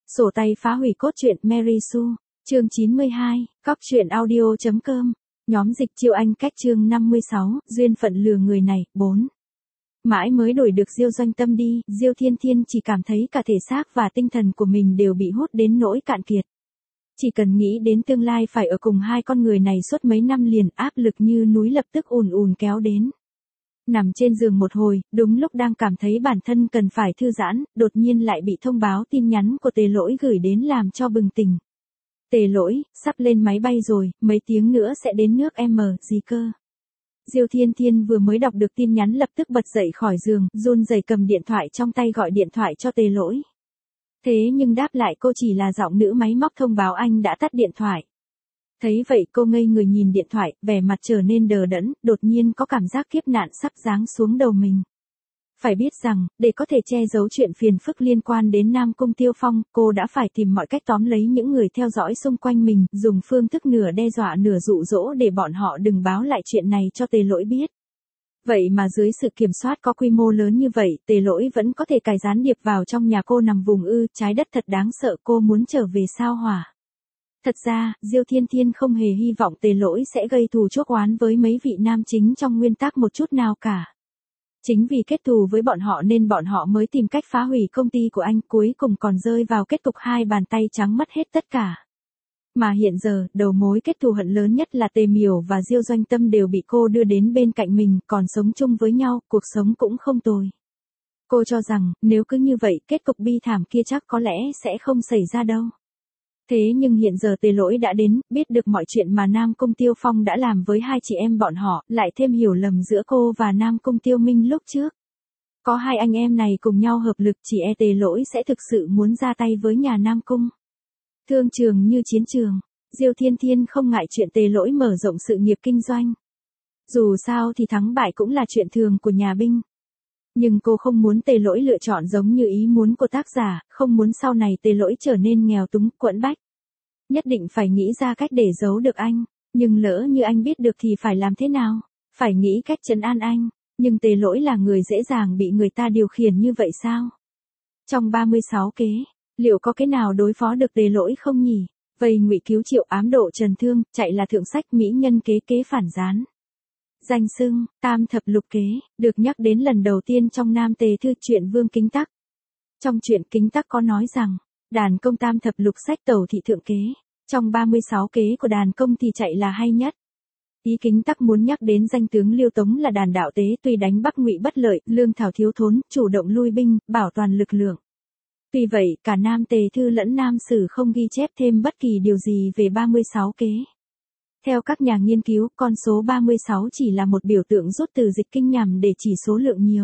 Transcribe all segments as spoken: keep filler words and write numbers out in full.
Sổ tay phá hủy cốt truyện Mary Sue, chương chín mươi hai, cóc truyện audio chấm com, nhóm dịch chiêu anh cách chương năm mươi sáu, duyên phận lừa người này, bốn. Mãi mới đổi được Diêu Doanh Tâm đi, Diêu Thiên Thiên chỉ cảm thấy cả thể xác và tinh thần của mình đều bị hút đến nỗi cạn kiệt. Chỉ cần nghĩ đến tương lai phải ở cùng hai con người này suốt mấy năm liền, áp lực như núi lập tức ùn ùn kéo đến. Nằm trên giường một hồi, đúng lúc đang cảm thấy bản thân cần phải thư giãn, đột nhiên lại bị thông báo tin nhắn của Tề Lỗi gửi đến làm cho bừng tỉnh. Tề Lỗi, sắp lên máy bay rồi, mấy tiếng nữa sẽ đến nước M, gì cơ? Diêu Thiên Thiên vừa mới đọc được tin nhắn lập tức bật dậy khỏi giường, run rẩy cầm điện thoại trong tay gọi điện thoại cho Tề Lỗi. Thế nhưng đáp lại cô chỉ là giọng nữ máy móc thông báo anh đã tắt điện thoại. Thấy vậy cô ngây người nhìn điện thoại, vẻ mặt trở nên đờ đẫn, đột nhiên có cảm giác kiếp nạn sắp giáng xuống đầu mình. Phải biết rằng, để có thể che giấu chuyện phiền phức liên quan đến Nam Cung Tiêu Phong, cô đã phải tìm mọi cách tóm lấy những người theo dõi xung quanh mình, dùng phương thức nửa đe dọa nửa dụ dỗ để bọn họ đừng báo lại chuyện này cho Tề Lỗi biết. Vậy mà dưới sự kiểm soát có quy mô lớn như vậy, Tề Lỗi vẫn có thể cài gián điệp vào trong nhà cô nằm vùng ư, trái đất thật đáng sợ, cô muốn trở về sao hỏa. Thật ra, Diêu Thiên Thiên không hề hy vọng Tề Lỗi sẽ gây thù chuốc oán với mấy vị nam chính trong nguyên tắc một chút nào cả. Chính vì kết thù với bọn họ nên bọn họ mới tìm cách phá hủy công ty của anh, cuối cùng còn rơi vào kết cục hai bàn tay trắng mất hết tất cả. Mà hiện giờ, đầu mối kết thù hận lớn nhất là Tề Miểu và Diêu Doanh Tâm đều bị cô đưa đến bên cạnh mình, còn sống chung với nhau, cuộc sống cũng không tồi. Cô cho rằng, nếu cứ như vậy, kết cục bi thảm kia chắc có lẽ sẽ không xảy ra đâu. Thế nhưng hiện giờ Tề Lỗi đã đến, biết được mọi chuyện mà Nam Cung Tiêu Phong đã làm với hai chị em bọn họ, lại thêm hiểu lầm giữa cô và Nam Cung Tiêu Minh lúc trước. Có hai anh em này cùng nhau hợp lực, chỉ e Tề Lỗi sẽ thực sự muốn ra tay với nhà Nam Cung. Thương trường như chiến trường, Diêu Thiên Thiên không ngại chuyện Tề Lỗi mở rộng sự nghiệp kinh doanh. Dù sao thì thắng bại cũng là chuyện thường của nhà binh. Nhưng cô không muốn Tề Lỗi lựa chọn giống như ý muốn của tác giả, không muốn sau này Tề Lỗi trở nên nghèo túng, quẫn bách. Nhất định phải nghĩ ra cách để giấu được anh, nhưng lỡ như anh biết được thì phải làm thế nào? Phải nghĩ cách trấn an anh, nhưng Tề Lỗi là người dễ dàng bị người ta điều khiển như vậy sao? Trong ba mươi sáu kế, liệu có cái nào đối phó được Tề Lỗi không nhỉ? Vây ngụy cứu triệu ám độ trần thương, chạy là thượng sách mỹ nhân kế kế phản gián. Danh xưng, tam thập lục kế, được nhắc đến lần đầu tiên trong Nam Tề Thư truyện Vương Kính Tắc. Trong truyện Kính Tắc có nói rằng, đàn công tam thập lục sách tẩu thị thượng kế, trong ba mươi sáu kế của đàn công thì chạy là hay nhất. Ý Kính Tắc muốn nhắc đến danh tướng Liêu Tống là đàn đạo tế, tuy đánh Bắc Ngụy bất lợi, lương thảo thiếu thốn, chủ động lui binh, bảo toàn lực lượng. Tuy vậy, cả Nam Tề Thư lẫn Nam Sử không ghi chép thêm bất kỳ điều gì về ba mươi sáu kế. Theo các nhà nghiên cứu, con số ba mươi sáu chỉ là một biểu tượng rút từ dịch kinh nhằm để chỉ số lượng nhiều.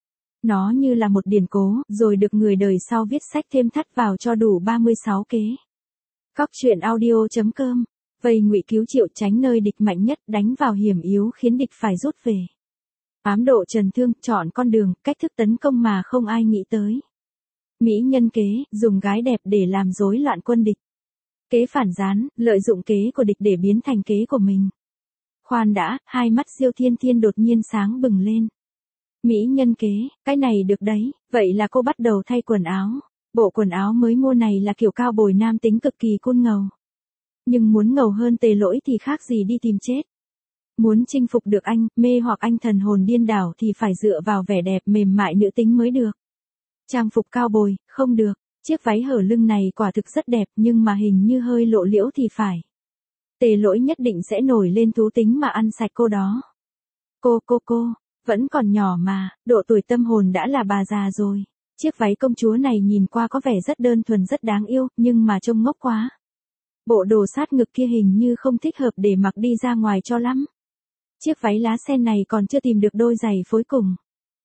Nó như là một điển cố, rồi được người đời sau viết sách thêm thắt vào cho đủ ba mươi sáu kế. Cóc truyện audio chấm com, vây ngụy cứu triệu tránh nơi địch mạnh nhất, đánh vào hiểm yếu khiến địch phải rút về. Ám độ trần thương, chọn con đường, cách thức tấn công mà không ai nghĩ tới. Mỹ nhân kế, dùng gái đẹp để làm rối loạn quân địch. Kế phản gián, lợi dụng kế của địch để biến thành kế của mình. Khoan đã, hai mắt Diêu Thiên Thiên đột nhiên sáng bừng lên. Mỹ nhân kế, cái này được đấy, vậy là cô bắt đầu thay quần áo. Bộ quần áo mới mua này là kiểu cao bồi nam tính cực kỳ cool ngầu. Nhưng muốn ngầu hơn Tề Lỗi thì khác gì đi tìm chết. Muốn chinh phục được anh, mê hoặc anh thần hồn điên đảo thì phải dựa vào vẻ đẹp mềm mại nữ tính mới được. Trang phục cao bồi, không được. Chiếc váy hở lưng này quả thực rất đẹp nhưng mà hình như hơi lộ liễu thì phải. Tề Lỗi nhất định sẽ nổi lên thú tính mà ăn sạch cô đó. Cô cô cô, vẫn còn nhỏ mà, độ tuổi tâm hồn đã là bà già rồi. Chiếc váy công chúa này nhìn qua có vẻ rất đơn thuần rất đáng yêu, nhưng mà trông ngốc quá. Bộ đồ sát ngực kia hình như không thích hợp để mặc đi ra ngoài cho lắm. Chiếc váy lá sen này còn chưa tìm được đôi giày phối cùng.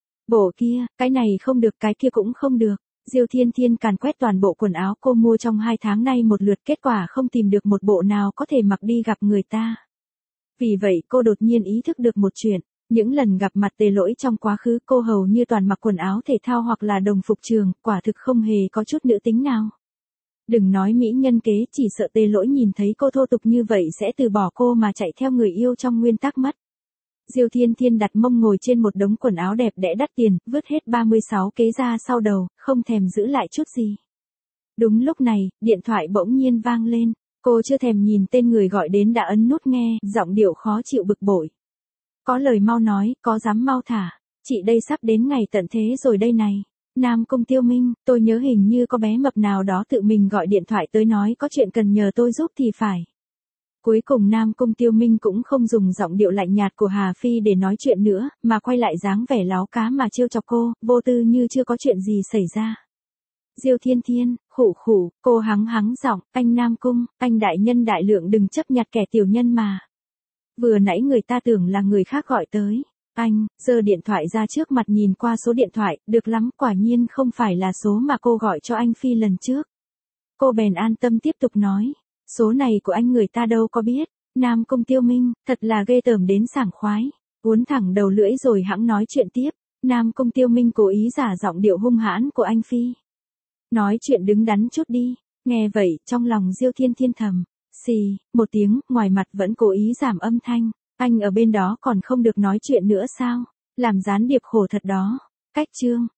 Bộ kia, cái này không được cái kia cũng không được. Diêu Thiên Thiên càn quét toàn bộ quần áo cô mua trong hai tháng nay một lượt, kết quả không tìm được một bộ nào có thể mặc đi gặp người ta. Vì vậy cô đột nhiên ý thức được một chuyện, những lần gặp mặt Tề Lỗi trong quá khứ cô hầu như toàn mặc quần áo thể thao hoặc là đồng phục trường, quả thực không hề có chút nữ tính nào. Đừng nói mỹ nhân kế, chỉ sợ Tề Lỗi nhìn thấy cô thô tục như vậy sẽ từ bỏ cô mà chạy theo người yêu trong nguyên tắc mất. Diêu Thiên Thiên đặt mông ngồi trên một đống quần áo đẹp đẽ đắt tiền, vứt hết ba mươi sáu kế ra sau đầu, không thèm giữ lại chút gì. Đúng lúc này, điện thoại bỗng nhiên vang lên. Cô chưa thèm nhìn tên người gọi đến đã ấn nút nghe, giọng điệu khó chịu bực bội. Có lời mau nói, có dám mau thả. Chị đây sắp đến ngày tận thế rồi đây này. Nam Cung Tiêu Minh, tôi nhớ hình như có bé mập nào đó tự mình gọi điện thoại tới nói có chuyện cần nhờ tôi giúp thì phải. Cuối cùng Nam Cung Tiêu Minh cũng không dùng giọng điệu lạnh nhạt của Hà Phi để nói chuyện nữa, mà quay lại dáng vẻ láo cá mà trêu chọc cô, vô tư như chưa có chuyện gì xảy ra. Diêu Thiên Thiên, khụ khụ, cô hắng hắng giọng, anh Nam Cung, anh đại nhân đại lượng đừng chấp nhặt kẻ tiểu nhân mà. Vừa nãy người ta tưởng là người khác gọi tới. Anh, giơ điện thoại ra trước mặt nhìn qua số điện thoại, được lắm, quả nhiên không phải là số mà cô gọi cho anh Phi lần trước. Cô bèn an tâm tiếp tục nói, số này của anh người ta đâu có biết. Nam Cung Tiêu Minh, thật là ghê tởm đến sảng khoái. Uốn thẳng đầu lưỡi rồi hẵng nói chuyện tiếp. Nam Cung Tiêu Minh cố ý giả giọng điệu hung hãn của anh Phi. Nói chuyện đứng đắn chút đi. Nghe vậy, trong lòng Diêu Thiên Thiên thầm, xì, một tiếng, ngoài mặt vẫn cố ý giảm âm thanh. Anh ở bên đó còn không được nói chuyện nữa sao? Làm gián điệp khổ thật đó. Cách chương.